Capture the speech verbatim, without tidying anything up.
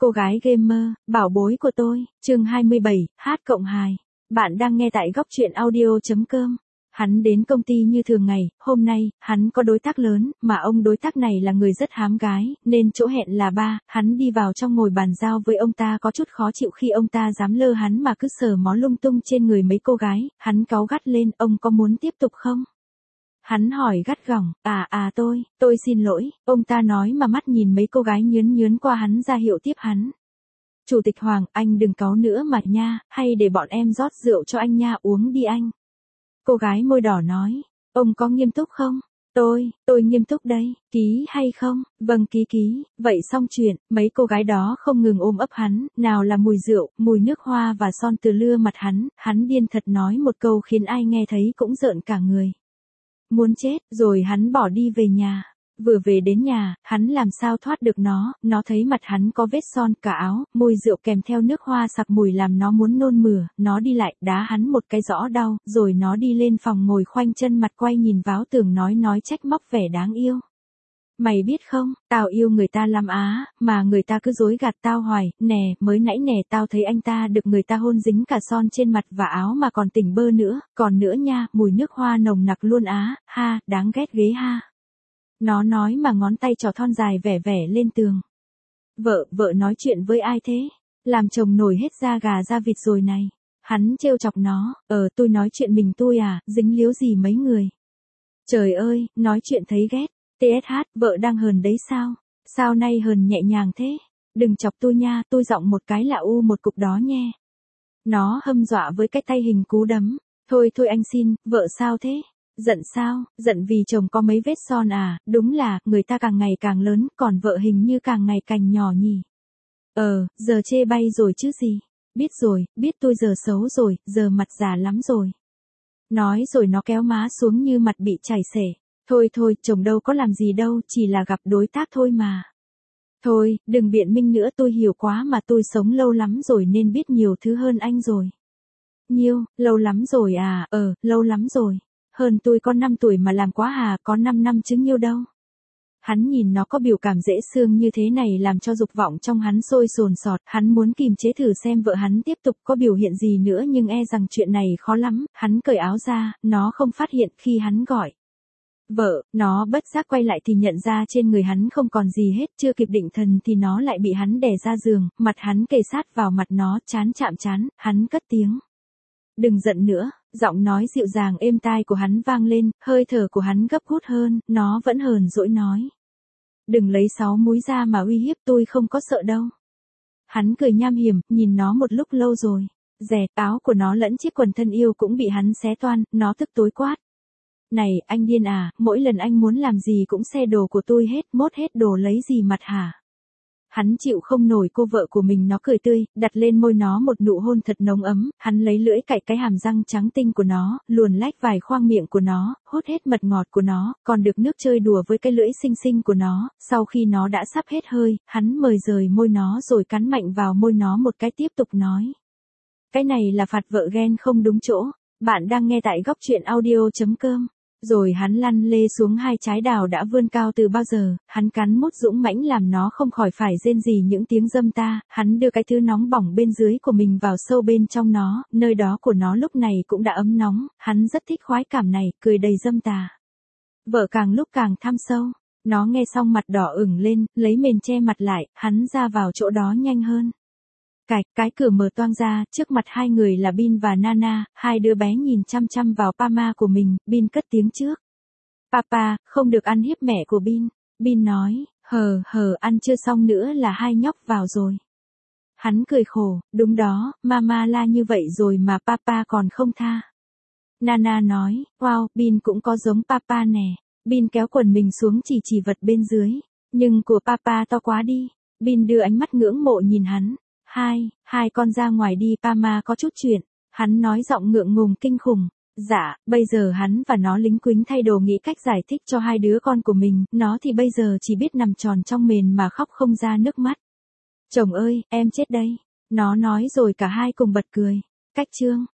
Cô gái gamer, bảo bối của tôi, chương hai mươi bảy, hát cộng hai. Bạn đang nghe tại góc truyện audio chấm com. Hắn đến công ty như thường ngày, hôm nay, hắn có đối tác lớn, mà ông đối tác này là người rất hám gái, nên chỗ hẹn là ba, hắn đi vào trong ngồi bàn giao với ông ta có chút khó chịu khi ông ta dám lơ hắn mà cứ sờ mó lung tung trên người mấy cô gái, hắn cáu gắt lên, ông có muốn tiếp tục không? Hắn hỏi gắt gỏng, à à tôi, tôi xin lỗi, ông ta nói mà mắt nhìn mấy cô gái nhướn nhướn qua hắn ra hiệu tiếp hắn. Chủ tịch Hoàng, anh đừng cáu nữa mà nha, hay để bọn em rót rượu cho anh nha, uống đi anh. Cô gái môi đỏ nói, ông có nghiêm túc không? Tôi, tôi nghiêm túc đây, ký hay không? Vâng ký ký, vậy xong chuyện, mấy cô gái đó không ngừng ôm ấp hắn, nào là mùi rượu, mùi nước hoa và son từ lưa mặt hắn, hắn điên thật nói một câu khiến ai nghe thấy cũng rợn cả người. Muốn chết, rồi hắn bỏ đi về nhà. Vừa về đến nhà, hắn làm sao thoát được nó, nó thấy mặt hắn có vết son cả áo, mùi rượu kèm theo nước hoa sặc mùi làm nó muốn nôn mửa, nó đi lại, đá hắn một cái rõ đau, rồi nó đi lên phòng ngồi khoanh chân mặt quay nhìn vào tường nói nói trách móc vẻ đáng yêu. Mày biết không, tao yêu người ta lắm á, mà người ta cứ dối gạt tao hoài, nè, mới nãy nè tao thấy anh ta được người ta hôn dính cả son trên mặt và áo mà còn tỉnh bơ nữa, còn nữa nha, mùi nước hoa nồng nặc luôn á, ha, đáng ghét ghê ha. Nó nói mà ngón tay trỏ thon dài vẻ vẻ lên tường. Vợ, vợ nói chuyện với ai thế? Làm chồng nổi hết da gà da vịt rồi này. Hắn trêu chọc nó, ờ tôi nói chuyện mình tôi à, dính líu gì mấy người. Trời ơi, nói chuyện thấy ghét. tê ét hát, vợ đang hờn đấy sao? Sao nay hờn nhẹ nhàng thế? Đừng chọc tôi nha, tôi giọng một cái là u một cục đó nhé. Nó hâm dọa với cái tay hình cú đấm. Thôi thôi anh xin, vợ sao thế? Giận sao? Giận vì chồng có mấy vết son à? Đúng là, người ta càng ngày càng lớn, còn vợ hình như càng ngày càng nhỏ nhỉ. Ờ, giờ chê bay rồi chứ gì? Biết rồi, biết tôi giờ xấu rồi, giờ mặt già lắm rồi. Nói rồi nó kéo má xuống như mặt bị chảy xể. Thôi thôi, chồng đâu có làm gì đâu, chỉ là gặp đối tác thôi mà. Thôi, đừng biện minh nữa, tôi hiểu quá mà, tôi sống lâu lắm rồi nên biết nhiều thứ hơn anh rồi. Nhiêu, lâu lắm rồi à, ờ, lâu lắm rồi. Hơn tôi có năm tuổi mà làm quá hà, có năm năm chứ nhiêu đâu. Hắn nhìn nó có biểu cảm dễ thương như thế này làm cho dục vọng trong hắn sôi sồn sọt, hắn muốn kìm chế thử xem vợ hắn tiếp tục có biểu hiện gì nữa nhưng e rằng chuyện này khó lắm, hắn cởi áo ra, nó không phát hiện khi hắn gọi. Vợ, nó bất giác quay lại thì nhận ra trên người hắn không còn gì hết, chưa kịp định thần thì nó lại bị hắn đè ra giường, mặt hắn kề sát vào mặt nó, chán chạm chán, hắn cất tiếng. Đừng giận nữa, giọng nói dịu dàng êm tai của hắn vang lên, hơi thở của hắn gấp gút hơn, nó vẫn hờn dỗi nói. Đừng lấy sáu múi ra mà uy hiếp tôi, không có sợ đâu. Hắn cười nham hiểm, nhìn nó một lúc lâu rồi. Dè, áo của nó lẫn chiếc quần thân yêu cũng bị hắn xé toan, nó tức tối quát. Này, anh điên à, mỗi lần anh muốn làm gì cũng xe đồ của tôi hết, mốt hết đồ lấy gì mặt hả? Hắn chịu không nổi cô vợ của mình, nó cười tươi, đặt lên môi nó một nụ hôn thật nồng ấm, hắn lấy lưỡi cạy cái hàm răng trắng tinh của nó, luồn lách vài khoang miệng của nó, hút hết mật ngọt của nó, còn được nước chơi đùa với cái lưỡi xinh xinh của nó, sau khi nó đã sắp hết hơi, hắn mời rời môi nó rồi cắn mạnh vào môi nó một cái tiếp tục nói. Cái này là phạt vợ ghen không đúng chỗ, bạn đang nghe tại góc truyện audio chấm com. Rồi hắn lăn lê xuống hai trái đào đã vươn cao từ bao giờ, hắn cắn mút dũng mãnh làm nó không khỏi phải rên rỉ những tiếng dâm ta, hắn đưa cái thứ nóng bỏng bên dưới của mình vào sâu bên trong nó, nơi đó của nó lúc này cũng đã ấm nóng, hắn rất thích khoái cảm này, cười đầy dâm tà. Vợ càng lúc càng tham sâu, nó nghe xong mặt đỏ ửng lên, lấy mền che mặt lại, hắn ra vào chỗ đó nhanh hơn. Cạch, cái cửa mở toang ra, trước mặt hai người là Bin và Nana, hai đứa bé nhìn chăm chăm vào Pama của mình, Bin cất tiếng trước. Papa, không được ăn hiếp mẹ của Bin. Bin nói, hờ hờ ăn chưa xong nữa là hai nhóc vào rồi. Hắn cười khổ, đúng đó, Mama la như vậy rồi mà Papa còn không tha. Nana nói, wow, Bin cũng có giống Papa nè. Bin kéo quần mình xuống chỉ chỉ vật bên dưới, nhưng của Papa to quá đi. Bin đưa ánh mắt ngưỡng mộ nhìn hắn. Hai, hai con ra ngoài đi, Pama có chút chuyện. Hắn nói giọng ngượng ngùng kinh khủng. Dạ, bây giờ hắn và nó lính quính thay đồ nghĩ cách giải thích cho hai đứa con của mình, nó thì bây giờ chỉ biết nằm tròn trong mền mà khóc không ra nước mắt. Chồng ơi, em chết đây. Nó nói rồi cả hai cùng bật cười. Cách chương.